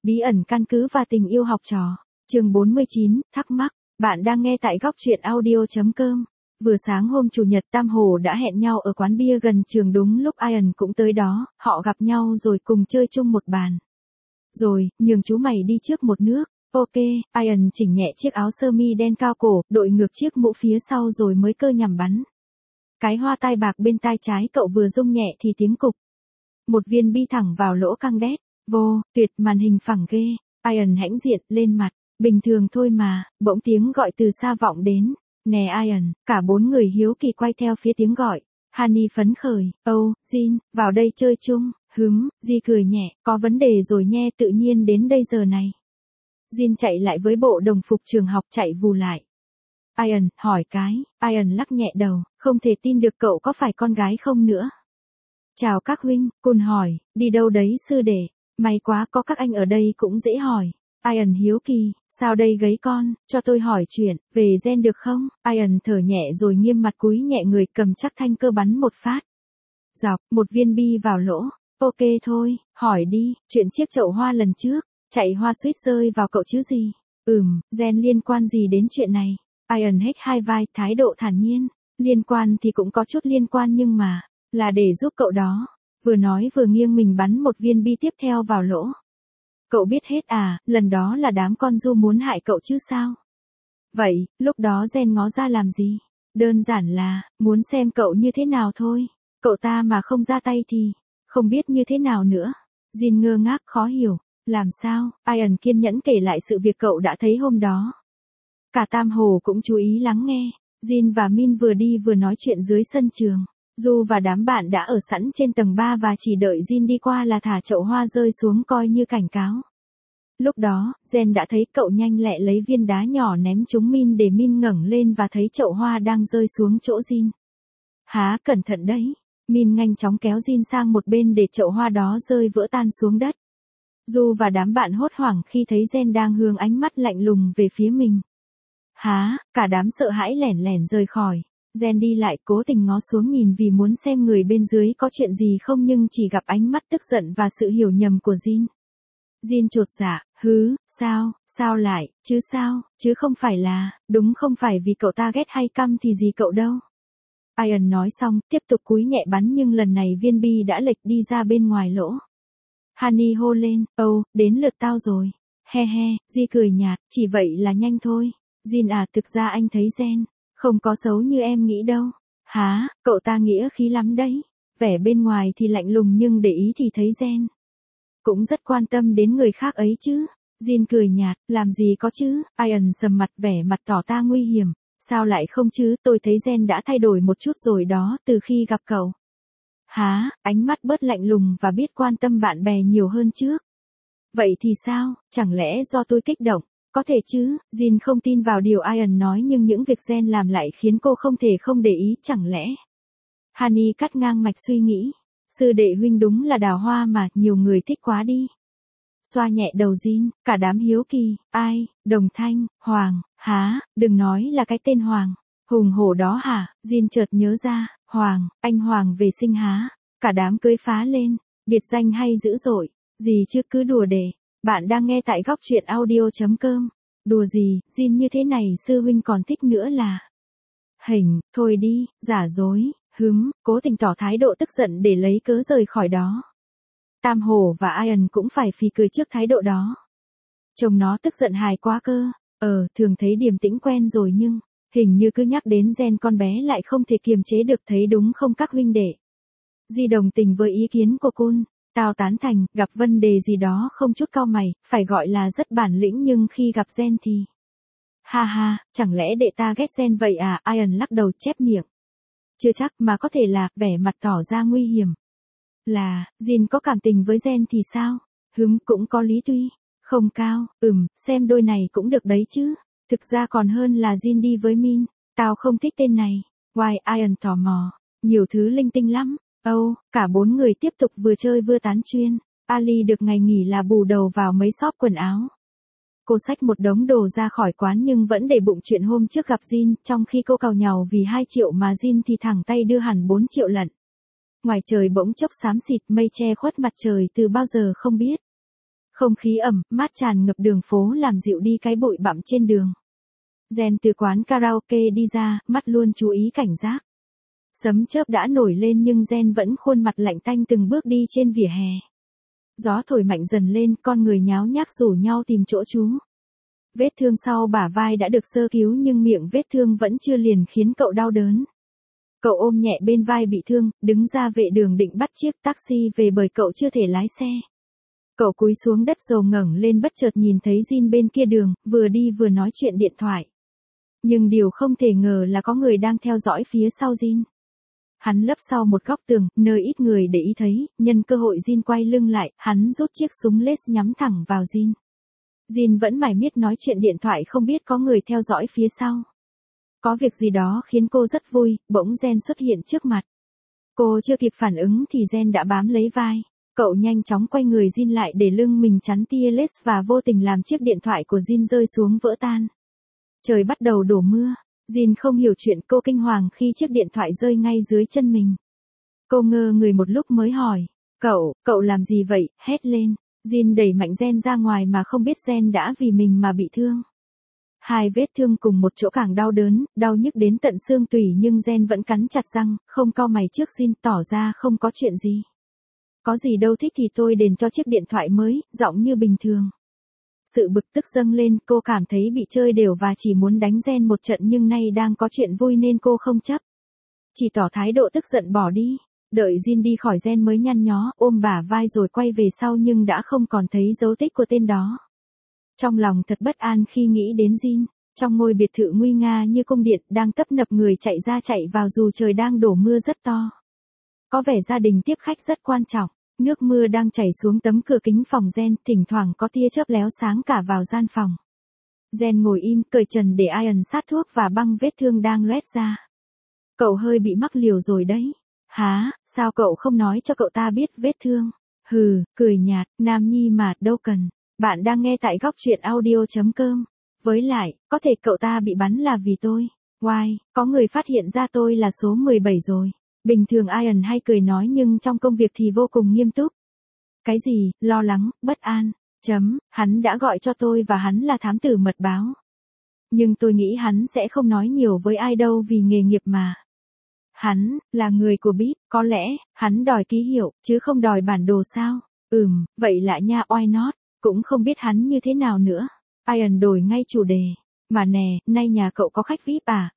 Bí ẩn căn cứ và tình yêu học trò. Chương 49, thắc mắc. Bạn đang nghe tại góc truyện audio.com. Vừa sáng hôm Chủ nhật Tam Hồ đã hẹn nhau ở quán bia gần trường, đúng lúc Ian cũng tới đó, họ gặp nhau rồi cùng chơi chung một bàn. Rồi, nhường chú mày đi trước một nước. Ok, Ian chỉnh nhẹ chiếc áo sơ mi đen cao cổ, đội ngược chiếc mũ phía sau rồi mới cơ nhằm bắn. Cái hoa tai bạc bên tai trái cậu vừa rung nhẹ thì tiếng cục. Một viên bi thẳng vào lỗ căng đét. Vô, tuyệt, màn hình phẳng ghê. Ian hãnh diện, lên mặt. Bình thường thôi mà, bỗng tiếng gọi từ xa vọng đến. Nè Ian, cả bốn người hiếu kỳ quay theo phía tiếng gọi. Honey phấn khởi, Jin, vào đây chơi chung. Di cười nhẹ, có vấn đề rồi nhe, tự nhiên đến đây giờ này. Jin chạy lại với bộ đồng phục trường học, chạy vù lại. Ian, hỏi cái. Ian lắc nhẹ đầu, không thể tin được cậu có phải con gái không nữa. Chào các huynh, Kun hỏi, đi đâu đấy sư đệ? May quá có các anh ở đây cũng dễ hỏi. Ian hiếu kỳ, sao đây gấy con, cho tôi hỏi chuyện, về gen được không? Ian thở nhẹ rồi nghiêm mặt cúi nhẹ người, cầm chắc thanh cơ bắn một phát. Dọc, một viên bi vào lỗ. Ok thôi, hỏi đi, chuyện chiếc chậu hoa lần trước, chạy hoa suýt rơi vào cậu chứ gì? Gen liên quan gì đến chuyện này? Ian hếch hai vai, thái độ thản nhiên. Liên quan thì cũng có chút liên quan nhưng mà, là để giúp cậu đó. Vừa nói vừa nghiêng mình bắn một viên bi tiếp theo vào lỗ. Cậu biết hết à, lần đó là đám con du muốn hại cậu chứ sao? Vậy, lúc đó Gen ngó ra làm gì? Đơn giản là, muốn xem cậu như thế nào thôi. Cậu ta mà không ra tay thì, không biết như thế nào nữa. Jin ngơ ngác khó hiểu. Làm sao? Ian kiên nhẫn kể lại sự việc cậu đã thấy hôm đó. Cả Tam Hồ cũng chú ý lắng nghe. Jin và Min vừa đi vừa nói chuyện dưới sân trường. Du và đám bạn đã ở sẵn trên tầng 3 và chỉ đợi Jin đi qua là thả chậu hoa rơi xuống coi như cảnh cáo. Lúc đó, Gen đã thấy cậu nhanh lẹ lấy viên đá nhỏ ném trúng Min để Min ngẩng lên và thấy chậu hoa đang rơi xuống chỗ Jin. Há, cẩn thận đấy. Min nhanh chóng kéo Jin sang một bên để chậu hoa đó rơi vỡ tan xuống đất. Du và đám bạn hốt hoảng khi thấy Gen đang hướng ánh mắt lạnh lùng về phía mình. Há, cả đám sợ hãi lẻn lẻn rời khỏi. Gen đi lại cố tình ngó xuống nhìn vì muốn xem người bên dưới có chuyện gì không nhưng chỉ gặp ánh mắt tức giận và sự hiểu nhầm của Jin. Jin chột dạ, sao lại, chứ không phải là, đúng không phải vì cậu ta ghét hay căm thì gì cậu đâu. Ian nói xong, tiếp tục cúi nhẹ bắn nhưng lần này viên bi đã lệch đi ra bên ngoài lỗ. Honey hô lên, đến lượt tao rồi. He, Di cười nhạt, chỉ vậy là nhanh thôi. Jin à, thực ra anh thấy Gen không có xấu như em nghĩ đâu. Hả, cậu ta nghĩa khí lắm đấy. Vẻ bên ngoài thì lạnh lùng nhưng để ý thì thấy Gen cũng rất quan tâm đến người khác ấy chứ. Jin cười nhạt, làm gì có chứ. Ian sầm mặt, vẻ mặt tỏ ra nguy hiểm. Sao lại không chứ, tôi thấy Gen đã thay đổi một chút rồi đó từ khi gặp cậu. Hả, ánh mắt bớt lạnh lùng và biết quan tâm bạn bè nhiều hơn trước. Vậy thì sao, chẳng lẽ do tôi kích động? Có thể chứ, Jin không tin vào điều Ian nói nhưng những việc Gen làm lại khiến cô không thể không để ý, chẳng lẽ. Honey cắt ngang mạch suy nghĩ. Sư đệ huynh đúng là đào hoa mà, nhiều người thích quá đi. Xoa nhẹ đầu Jin, cả đám hiếu kỳ, ai, Đồng Thanh, Hoàng, há, đừng nói là cái tên Hoàng. Hùng hổ đó hả, Jin chợt nhớ ra, Hoàng, anh Hoàng về sinh há. Cả đám cưới phá lên, biệt danh hay dữ dội, gì chứ cứ đùa để. Bạn đang nghe tại góc truyện audio.com. Đùa gì, Jin như thế này sư huynh còn thích nữa là. Thôi đi, giả dối, cố tình tỏ thái độ tức giận để lấy cớ rời khỏi đó. Tam Hồ và Ian cũng phải phì cười trước thái độ đó. Trông nó tức giận hài quá cơ. Thường thấy điềm tĩnh quen rồi nhưng, hình như cứ nhắc đến Gen con bé lại không thể kiềm chế được, thấy đúng không các huynh đệ? Di đồng tình với ý kiến của Kun. Tao tán thành, gặp vấn đề gì đó không chút cau mày, phải gọi là rất bản lĩnh nhưng khi gặp Gen thì. Ha, chẳng lẽ đệ ta ghét Gen vậy à? Ian lắc đầu chép miệng. Chưa chắc, mà có thể là, vẻ mặt tỏ ra nguy hiểm. Là, Jin có cảm tình với Gen thì sao? Cũng có lý tuy. Không cao, xem đôi này cũng được đấy chứ. Thực ra còn hơn là Jin đi với Min. Tao không thích tên này. Why? Ian tò mò. Nhiều thứ linh tinh lắm. Cả bốn người tiếp tục vừa chơi vừa tán chuyên. Ali được ngày nghỉ là bù đầu vào mấy shop quần áo. Cô xách một đống đồ ra khỏi quán nhưng vẫn để bụng chuyện hôm trước gặp Jin, trong khi cô càu nhàu vì 2 triệu mà Jin thì thẳng tay đưa hẳn 4 triệu lận. Ngoài trời bỗng chốc xám xịt, mây che khuất mặt trời từ bao giờ không biết. Không khí ẩm, mát tràn ngập đường phố làm dịu đi cái bụi bặm trên đường. Jen từ quán karaoke đi ra, mắt luôn chú ý cảnh giác. Sấm chớp đã nổi lên nhưng Jen vẫn khuôn mặt lạnh tanh từng bước đi trên vỉa hè. Gió thổi mạnh dần lên, con người nháo nhác rủ nhau tìm chỗ trú. Vết thương sau bả vai đã được sơ cứu nhưng miệng vết thương vẫn chưa liền khiến cậu đau đớn. Cậu ôm nhẹ bên vai bị thương, đứng ra vệ đường định bắt chiếc taxi về bởi cậu chưa thể lái xe. Cậu cúi xuống đất rồi ngẩng lên bất chợt nhìn thấy Jin bên kia đường, vừa đi vừa nói chuyện điện thoại. Nhưng điều không thể ngờ là có người đang theo dõi phía sau Jin. Hắn lấp sau một góc tường, nơi ít người để ý thấy, nhân cơ hội Jin quay lưng lại, hắn rút chiếc súng les nhắm thẳng vào Jin. Jin vẫn mải miết nói chuyện điện thoại không biết có người theo dõi phía sau. Có việc gì đó khiến cô rất vui, bỗng Jen xuất hiện trước mặt. Cô chưa kịp phản ứng thì Jen đã bám lấy vai. Cậu nhanh chóng quay người Jin lại để lưng mình chắn tia les và vô tình làm chiếc điện thoại của Jin rơi xuống vỡ tan. Trời bắt đầu đổ mưa. Jin không hiểu chuyện, cô kinh hoàng khi chiếc điện thoại rơi ngay dưới chân mình. Cô ngơ người một lúc mới hỏi. Cậu làm gì vậy, hét lên. Jin đẩy mạnh Jen ra ngoài mà không biết Jen đã vì mình mà bị thương. Hai vết thương cùng một chỗ càng đau đớn, đau nhức đến tận xương tủy nhưng Jen vẫn cắn chặt răng, không cau mày trước Jin tỏ ra không có chuyện gì. Có gì đâu, thích thì tôi đền cho chiếc điện thoại mới, giọng như bình thường. Sự bực tức dâng lên, cô cảm thấy bị chơi đều và chỉ muốn đánh Jen một trận nhưng nay đang có chuyện vui nên cô không chấp. Chỉ tỏ thái độ tức giận bỏ đi. Đợi Jin đi khỏi Jen mới nhăn nhó, ôm bả vai rồi quay về sau nhưng đã không còn thấy dấu tích của tên đó. Trong lòng thật bất an khi nghĩ đến Jin, trong ngôi biệt thự nguy nga như cung điện đang tấp nập người chạy ra chạy vào dù trời đang đổ mưa rất to. Có vẻ gia đình tiếp khách rất quan trọng, nước mưa đang chảy xuống tấm cửa kính phòng Jen, thỉnh thoảng có tia chớp léo sáng cả vào gian phòng. Jen ngồi im, cởi trần để Ian sát thuốc và băng vết thương đang loét ra. Cậu hơi bị mắc liều rồi đấy. Hả, sao cậu không nói cho cậu ta biết vết thương? Hừ, cười nhạt, nam nhi mà, đâu cần. Bạn đang nghe tại góc truyện audio.com. Với lại, có thể cậu ta bị bắn là vì tôi. Why, có người phát hiện ra tôi là số 17 rồi. Bình thường Ian hay cười nói nhưng trong công việc thì vô cùng nghiêm túc. Cái gì, lo lắng, bất an. Hắn đã gọi cho tôi và hắn là thám tử mật báo. Nhưng tôi nghĩ hắn sẽ không nói nhiều với ai đâu vì nghề nghiệp mà. Hắn, là người của BIP, có lẽ, hắn đòi ký hiệu, chứ không đòi bản đồ sao? Vậy lạ nha, why not? Cũng không biết hắn như thế nào nữa. Ian đổi ngay chủ đề. Mà nè, nay nhà cậu có khách VIP à,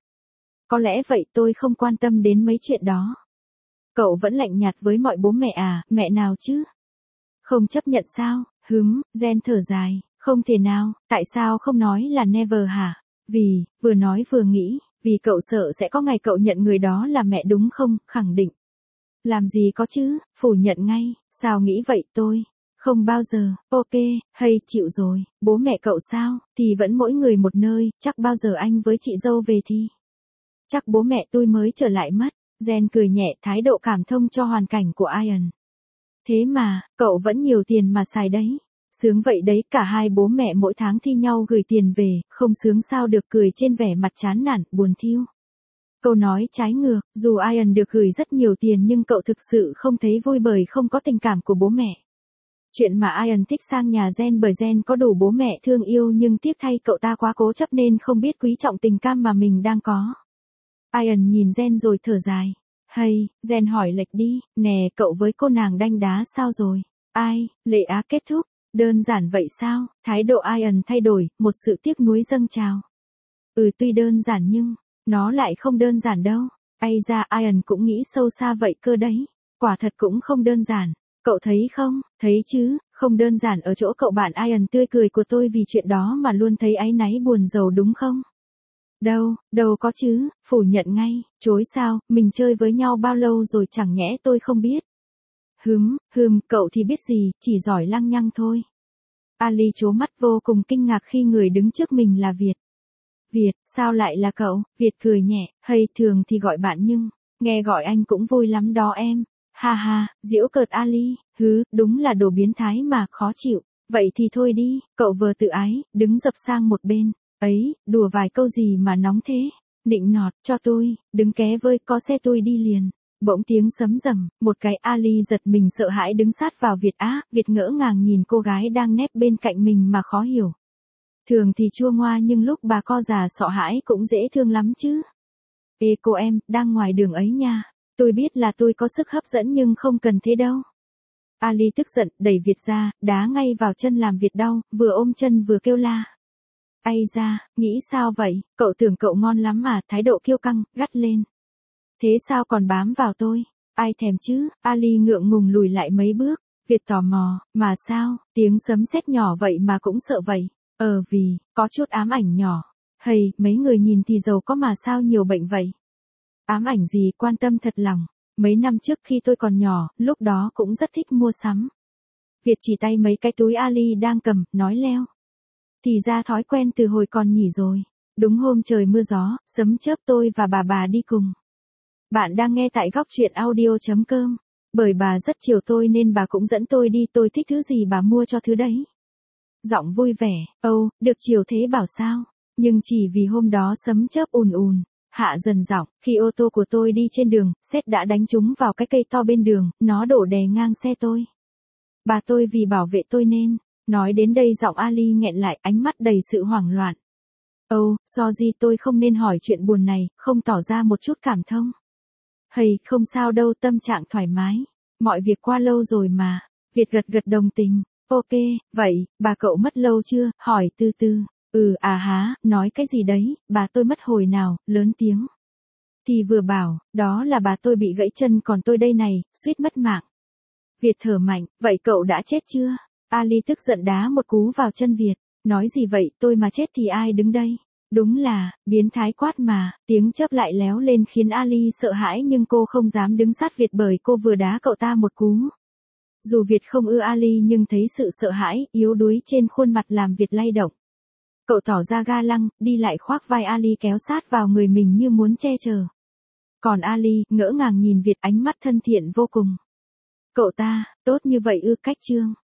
Có lẽ vậy, tôi không quan tâm đến mấy chuyện đó. Cậu vẫn lạnh nhạt với mọi bố mẹ à, mẹ nào chứ? Không chấp nhận sao, Jen thở dài, không thể nào, tại sao không nói là never hả? Vì, vừa nói vừa nghĩ, vì cậu sợ sẽ có ngày cậu nhận người đó là mẹ đúng không, khẳng định. Làm gì có chứ, phủ nhận ngay, sao nghĩ vậy tôi? Không bao giờ, ok, hay chịu rồi, bố mẹ cậu sao, thì vẫn mỗi người một nơi, chắc bao giờ anh với chị dâu về thì. Chắc bố mẹ tôi mới trở lại mất, Jen cười nhẹ, thái độ cảm thông cho hoàn cảnh của Ian. Thế mà, cậu vẫn nhiều tiền mà xài đấy. Sướng vậy đấy, cả hai bố mẹ mỗi tháng thi nhau gửi tiền về, không sướng sao được, cười trên vẻ mặt chán nản, buồn thiu. Câu nói trái ngược, dù Ian được gửi rất nhiều tiền nhưng cậu thực sự không thấy vui bởi không có tình cảm của bố mẹ. Chuyện mà Ian thích sang nhà Jen bởi Jen có đủ bố mẹ thương yêu nhưng tiếc thay cậu ta quá cố chấp nên không biết quý trọng tình cảm mà mình đang có. Ian nhìn Jen rồi thở dài. Hay, Jen hỏi lệch đi, nè cậu với cô nàng đanh đá sao rồi? Ai, lễ á kết thúc, đơn giản vậy sao? Thái độ Ian thay đổi, một sự tiếc nuối dâng trào. Tuy đơn giản nhưng, nó lại không đơn giản đâu. Ai ra Ian cũng nghĩ sâu xa vậy cơ đấy. Quả thật cũng không đơn giản. Cậu thấy không? Thấy chứ, không đơn giản ở chỗ cậu bạn Ian tươi cười của tôi vì chuyện đó mà luôn thấy áy náy buồn rầu đúng không? Đâu có chứ, phủ nhận ngay, chối sao, mình chơi với nhau bao lâu rồi chẳng nhẽ tôi không biết. Cậu thì biết gì, chỉ giỏi lăng nhăng thôi. Ali trố mắt vô cùng kinh ngạc khi người đứng trước mình là Việt. Việt, sao lại là cậu? Việt cười nhẹ, hay thường thì gọi bạn nhưng, nghe gọi anh cũng vui lắm đó em. Ha ha, giễu cợt Ali, đúng là đồ biến thái mà, khó chịu. Vậy thì thôi đi, cậu vừa tự ái, đứng dập sang một bên. Ấy, đùa vài câu gì mà nóng thế? Nịnh nọt, cho tôi, đứng ké với, có xe tôi đi liền. Bỗng tiếng sấm rầm, một cái Ali giật mình sợ hãi đứng sát vào Việt Á, Việt ngỡ ngàng nhìn cô gái đang nép bên cạnh mình mà khó hiểu. Thường thì chua ngoa nhưng lúc bà co già sợ hãi cũng dễ thương lắm chứ. Ê cô em, đang ngoài đường ấy nha. Tôi biết là tôi có sức hấp dẫn nhưng không cần thế đâu. Ali tức giận, đẩy Việt ra, đá ngay vào chân làm Việt đau, vừa ôm chân vừa kêu la. Ây da, nghĩ sao vậy, cậu tưởng cậu ngon lắm mà, thái độ kiêu căng, gắt lên. Thế sao còn bám vào tôi, ai thèm chứ, Ali ngượng ngùng lùi lại mấy bước, Việt tò mò, mà sao, tiếng sấm sét nhỏ vậy mà cũng sợ vậy, vì, có chút ám ảnh nhỏ, hầy, mấy người nhìn thì giàu có mà sao nhiều bệnh vậy. Ám ảnh gì quan tâm thật lòng, mấy năm trước khi tôi còn nhỏ, lúc đó cũng rất thích mua sắm. Việt chỉ tay mấy cái túi Ali đang cầm, nói leo. Thì ra thói quen từ hồi còn nhỉ rồi. Đúng hôm trời mưa gió, sấm chớp tôi và bà đi cùng. Bạn đang nghe tại góc truyện audio.com. Bởi bà rất chiều tôi nên bà cũng dẫn tôi đi, tôi thích thứ gì bà mua cho thứ đấy. Giọng vui vẻ, được chiều thế bảo sao. Nhưng chỉ vì hôm đó sấm chớp ùn ùn, hạ dần giọng, khi ô tô của tôi đi trên đường, sét đã đánh trúng vào cái cây to bên đường, nó đổ đè ngang xe tôi. Bà tôi vì bảo vệ tôi nên, nói đến đây giọng Ali nghẹn lại, ánh mắt đầy sự hoảng loạn. Sorry, tôi không nên hỏi chuyện buồn này, không tỏ ra một chút cảm thông. Hầy, không sao đâu, tâm trạng thoải mái. Mọi việc qua lâu rồi mà. Việt gật gật đồng tình. Ok, vậy, bà cậu mất lâu chưa, hỏi từ từ. Nói cái gì đấy, bà tôi mất hồi nào, lớn tiếng. Thì vừa bảo, đó là bà tôi bị gãy chân còn tôi đây này, suýt mất mạng. Việt thở mạnh, vậy cậu đã chết chưa? Ali tức giận đá một cú vào chân Việt. Nói gì vậy, tôi mà chết thì ai đứng đây? Đúng là, biến thái quát mà, tiếng chớp lại léo lên khiến Ali sợ hãi nhưng cô không dám đứng sát Việt bởi cô vừa đá cậu ta một cú. Dù Việt không ưa Ali nhưng thấy sự sợ hãi, yếu đuối trên khuôn mặt làm Việt lay động. Cậu tỏ ra ga lăng, đi lại khoác vai Ali kéo sát vào người mình như muốn che chở. Còn Ali, ngỡ ngàng nhìn Việt ánh mắt thân thiện vô cùng. Cậu ta, tốt như vậy ư, cách trương.